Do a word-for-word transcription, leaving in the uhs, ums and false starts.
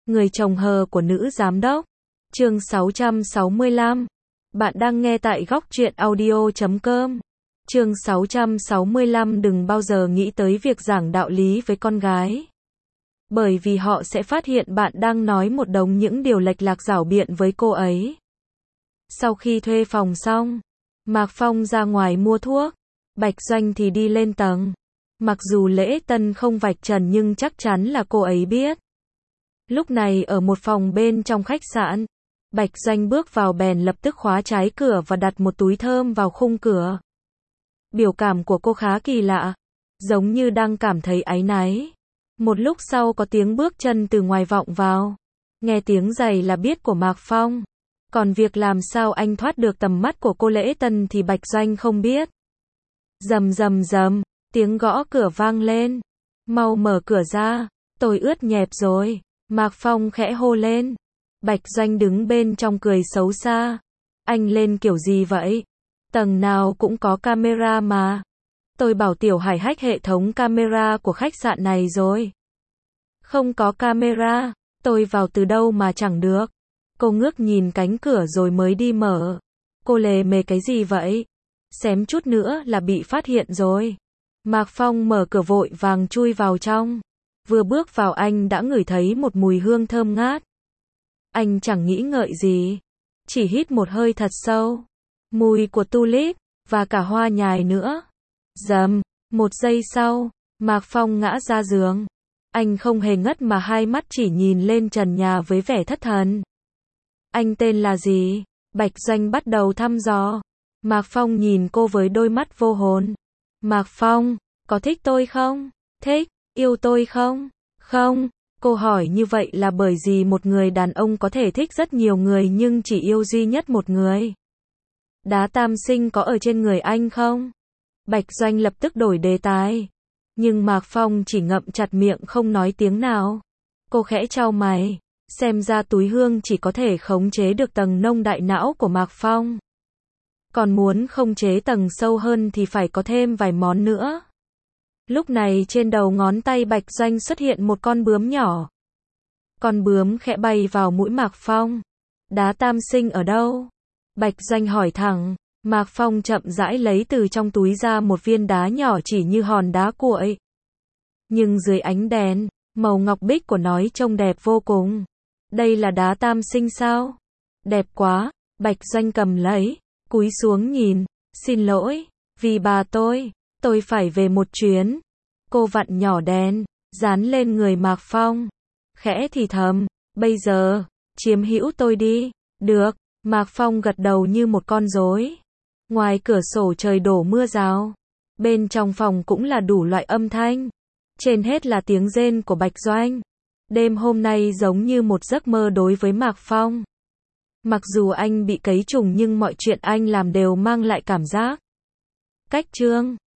Người chồng hờ của nữ giám đốc. Chương sáu trăm sáu mươi lăm. Bạn đang nghe tại góc truyện audio chấm com. Chương sáu trăm sáu mươi lăm. Đừng bao giờ nghĩ tới việc giảng đạo lý với con gái. Bởi vì họ sẽ phát hiện bạn đang nói một đống những điều lệch lạc giảo biện với cô ấy. Sau khi thuê phòng xong, Mạc Phong ra ngoài mua thuốc, Bạch Doanh thì đi lên tầng. Mặc dù Lễ Tân không vạch trần nhưng chắc chắn là cô ấy biết. Lúc này ở một phòng bên trong khách sạn, Bạch Doanh bước vào bèn lập tức khóa trái cửa và đặt một túi thơm vào khung cửa. Biểu cảm của cô khá kỳ lạ, giống như đang cảm thấy áy náy. Một lúc sau có tiếng bước chân từ ngoài vọng vào. Nghe tiếng giày là biết của Mạc Phong. Còn việc làm sao anh thoát được tầm mắt của cô Lễ Tân thì Bạch Doanh không biết. Rầm rầm rầm, tiếng gõ cửa vang lên. Mau mở cửa ra, tôi ướt nhẹp rồi. Mạc Phong khẽ hô lên. Bạch Doanh đứng bên trong cười xấu xa. Anh lên kiểu gì vậy? Tầng nào cũng có camera mà. Tôi bảo Tiểu Hải hack hệ thống camera của khách sạn này rồi. Không có camera, tôi vào từ đâu mà chẳng được. Cô ngước nhìn cánh cửa rồi mới đi mở. Cô lề mề cái gì vậy? Xém chút nữa là bị phát hiện rồi. Mạc Phong mở cửa vội vàng chui vào trong. Vừa bước vào anh đã ngửi thấy một mùi hương thơm ngát. Anh chẳng nghĩ ngợi gì, chỉ hít một hơi thật sâu. Mùi của tulip, và cả hoa nhài nữa. Dầm, một giây sau, Mạc Phong ngã ra giường. Anh không hề ngất mà hai mắt chỉ nhìn lên trần nhà với vẻ thất thần. Anh tên là gì? Bạch Doanh bắt đầu thăm dò. Mạc Phong nhìn cô với đôi mắt vô hồn. Mạc Phong, có thích tôi không? Thích, yêu tôi không? Không. Cô hỏi như vậy là bởi vì một người đàn ông có thể thích rất nhiều người nhưng chỉ yêu duy nhất một người. Đá tam sinh có ở trên người anh không? Bạch Doanh lập tức đổi đề tài. Nhưng Mạc Phong chỉ ngậm chặt miệng không nói tiếng nào. Cô khẽ chau mày. Xem ra túi hương chỉ có thể khống chế được tầng nông đại não của Mạc Phong. Còn muốn khống chế tầng sâu hơn thì phải có thêm vài món nữa. Lúc này trên đầu ngón tay Bạch Doanh xuất hiện một con bướm nhỏ. Con bướm khẽ bay vào mũi Mạc Phong. Đá tam sinh ở đâu? Bạch Doanh hỏi thẳng. Mạc Phong chậm rãi lấy từ trong túi ra một viên đá nhỏ chỉ như hòn đá cuội. Nhưng dưới ánh đèn, màu ngọc bích của nó trông đẹp vô cùng. Đây là đá tam sinh sao? Đẹp quá. Bạch Doanh cầm lấy, cúi xuống nhìn. Xin lỗi, vì bà tôi, tôi phải về một chuyến. Cô vặn nhỏ đèn, dán lên người Mạc Phong. Khẽ thì thầm, bây giờ, chiếm hữu tôi đi. Được. Mạc Phong gật đầu như một con rối. Ngoài cửa sổ trời đổ mưa rào. Bên trong phòng cũng là đủ loại âm thanh. Trên hết là tiếng rên của Bạch Doanh. Đêm hôm nay giống như một giấc mơ đối với Mạc Phong. Mặc dù anh bị cấy trùng nhưng mọi chuyện anh làm đều mang lại cảm giác cách chương.